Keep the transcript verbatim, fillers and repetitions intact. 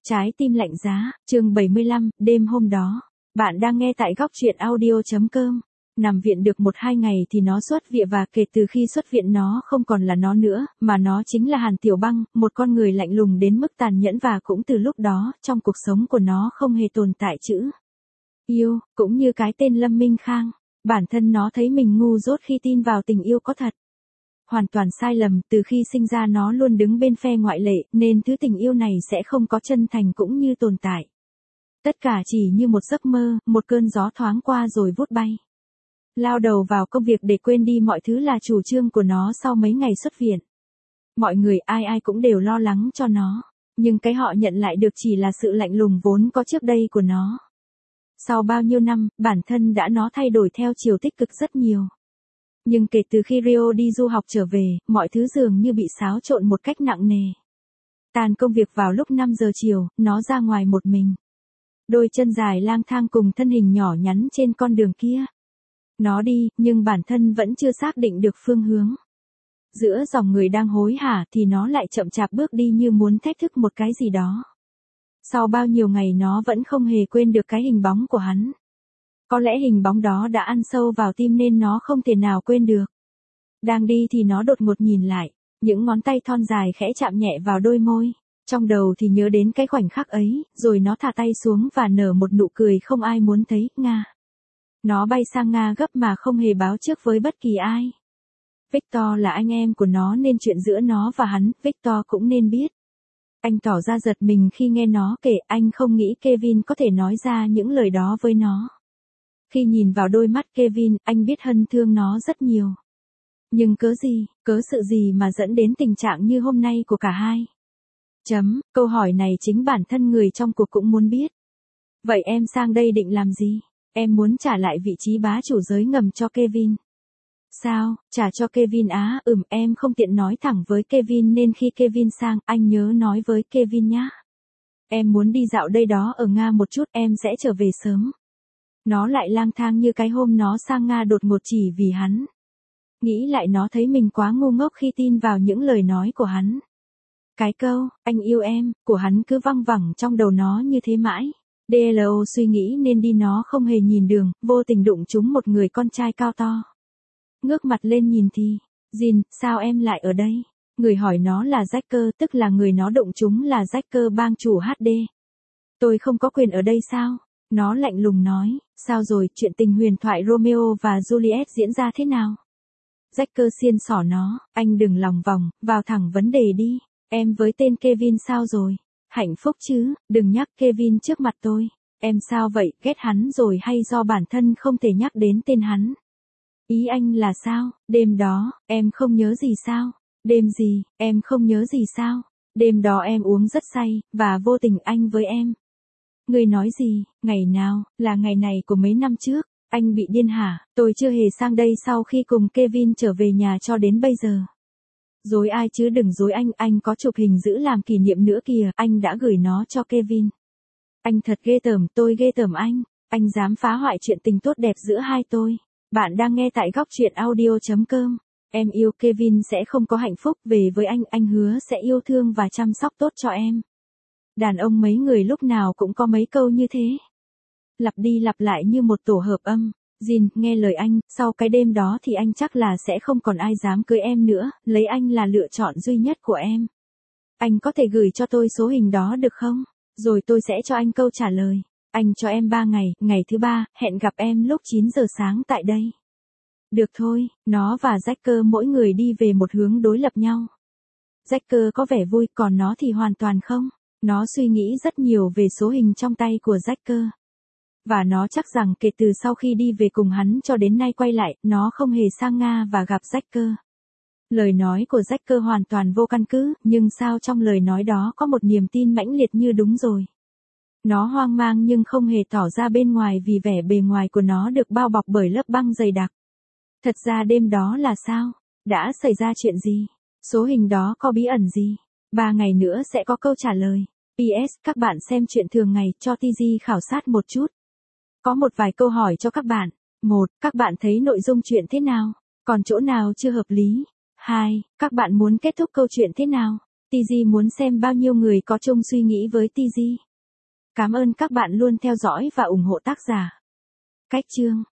Trái tim lạnh giá, chương bảy mươi lăm, đêm hôm đó. Bạn đang nghe tại góc truyện audio chấm com. Nằm viện được một hai ngày thì nó xuất viện và kể từ khi xuất viện nó không còn là nó nữa, mà nó chính là Hàn Tiểu Băng, một con người lạnh lùng đến mức tàn nhẫn và cũng từ lúc đó, trong cuộc sống của nó không hề tồn tại chữ yêu, cũng như cái tên Lâm Minh Khang. Bản thân nó thấy mình ngu dốt khi tin vào tình yêu có thật. Hoàn toàn sai lầm, từ khi sinh ra nó luôn đứng bên phe ngoại lệ, nên thứ tình yêu này sẽ không có chân thành cũng như tồn tại. Tất cả chỉ như một giấc mơ, một cơn gió thoáng qua rồi vút bay. Lao đầu vào công việc để quên đi mọi thứ là chủ trương của nó sau mấy ngày xuất viện. Mọi người ai ai cũng đều lo lắng cho nó, nhưng cái họ nhận lại được chỉ là sự lạnh lùng vốn có trước đây của nó. Sau bao nhiêu năm, bản thân đã nó thay đổi theo chiều tích cực rất nhiều. Nhưng kể từ khi Rio đi du học trở về, mọi thứ dường như bị xáo trộn một cách nặng nề. Tàn công việc vào lúc năm giờ chiều, nó ra ngoài một mình. Đôi chân dài lang thang cùng thân hình nhỏ nhắn trên con đường kia. Nó đi, nhưng bản thân vẫn chưa xác định được phương hướng. Giữa dòng người đang hối hả thì nó lại chậm chạp bước đi như muốn thách thức một cái gì đó. Sau bao nhiêu ngày nó vẫn không hề quên được cái hình bóng của hắn. Có lẽ hình bóng đó đã ăn sâu vào tim nên nó không thể nào quên được. Đang đi thì nó đột ngột nhìn lại, những ngón tay thon dài khẽ chạm nhẹ vào đôi môi. Trong đầu thì nhớ đến cái khoảnh khắc ấy, rồi nó thả tay xuống và nở một nụ cười không ai muốn thấy, Nga. Nó bay sang Nga gấp mà không hề báo trước với bất kỳ ai. Victor là anh em của nó nên chuyện giữa nó và hắn, Victor cũng nên biết. Anh tỏ ra giật mình khi nghe nó kể, anh không nghĩ Kevin có thể nói ra những lời đó với nó. Khi nhìn vào đôi mắt Kevin, anh biết Hân thương nó rất nhiều. Nhưng cớ gì, cớ sự gì mà dẫn đến tình trạng như hôm nay của cả hai? Chấm, câu hỏi này chính bản thân người trong cuộc cũng muốn biết. Vậy em sang đây định làm gì? Em muốn trả lại vị trí bá chủ giới ngầm cho Kevin. Sao, trả cho Kevin á? Ừm, em không tiện nói thẳng với Kevin nên khi Kevin sang, anh nhớ nói với Kevin nhá. Em muốn đi dạo đây đó ở Nga một chút, em sẽ trở về sớm. Nó lại lang thang như cái hôm nó sang Nga đột ngột chỉ vì hắn. Nghĩ lại nó thấy mình quá ngu ngốc khi tin vào những lời nói của hắn. Cái câu, anh yêu em, của hắn cứ văng vẳng trong đầu nó như thế mãi. đê lờ o suy nghĩ nên đi nó không hề nhìn đường, vô tình đụng trúng một người con trai cao to. Ngước mặt lên nhìn thì, Jin, sao em lại ở đây? Người hỏi nó là Jacker, tức là người nó đụng trúng là Jacker bang chủ hát đê. Tôi không có quyền ở đây sao? Nó lạnh lùng nói, sao rồi, chuyện tình huyền thoại Romeo và Juliet diễn ra thế nào? Jacker xiên xỏ nó, anh đừng lòng vòng, vào thẳng vấn đề đi. Em với tên Kevin sao rồi? Hạnh phúc chứ, đừng nhắc Kevin trước mặt tôi. Em sao vậy, ghét hắn rồi hay do bản thân không thể nhắc đến tên hắn? Ý anh là sao? Đêm đó, em không nhớ gì sao? Đêm gì, em không nhớ gì sao? Đêm đó em uống rất say, và vô tình anh với em. Người nói gì, ngày nào, là ngày này của mấy năm trước, anh bị điên hả? Tôi chưa hề sang đây sau khi cùng Kevin trở về nhà cho đến bây giờ. Dối ai chứ, đừng dối anh, anh có chụp hình giữ làm kỷ niệm nữa kìa, anh đã gửi nó cho Kevin. Anh thật ghê tởm, tôi ghê tởm anh, anh dám phá hoại chuyện tình tốt đẹp giữa hai tôi. Bạn đang nghe tại góc truyện audio chấm com. Em yêu Kevin sẽ không có hạnh phúc, về với anh, anh hứa sẽ yêu thương và chăm sóc tốt cho em. Đàn ông mấy người lúc nào cũng có mấy câu như thế. Lặp đi lặp lại như một tổ hợp âm. Jin, nghe lời anh, sau cái đêm đó thì anh chắc là sẽ không còn ai dám cưới em nữa, lấy anh là lựa chọn duy nhất của em. Anh có thể gửi cho tôi số hình đó được không? Rồi tôi sẽ cho anh câu trả lời. Anh cho em ba ngày, ngày thứ ba, hẹn gặp em lúc chín giờ sáng tại đây. Được thôi, nó và Jacker mỗi người đi về một hướng đối lập nhau. Jacker có vẻ vui, còn nó thì hoàn toàn không. Nó suy nghĩ rất nhiều về số hình trong tay của Jacker. Và nó chắc rằng kể từ sau khi đi về cùng hắn cho đến nay quay lại, nó không hề sang Nga và gặp Jacker. Lời nói của Jacker hoàn toàn vô căn cứ, nhưng sao trong lời nói đó có một niềm tin mãnh liệt như đúng rồi. Nó hoang mang nhưng không hề tỏ ra bên ngoài vì vẻ bề ngoài của nó được bao bọc bởi lớp băng dày đặc. Thật ra đêm đó là sao? Đã xảy ra chuyện gì? Số hình đó có bí ẩn gì? Ba ngày nữa sẽ có câu trả lời. pê ét các bạn xem chuyện thường ngày cho tê giê khảo sát một chút. Có một vài câu hỏi cho các bạn. một. Các bạn thấy nội dung chuyện thế nào? Còn chỗ nào chưa hợp lý? hai. Các bạn muốn kết thúc câu chuyện thế nào? tê giê muốn xem bao nhiêu người có chung suy nghĩ với tê giê. Cảm ơn các bạn luôn theo dõi và ủng hộ tác giả. Cách chương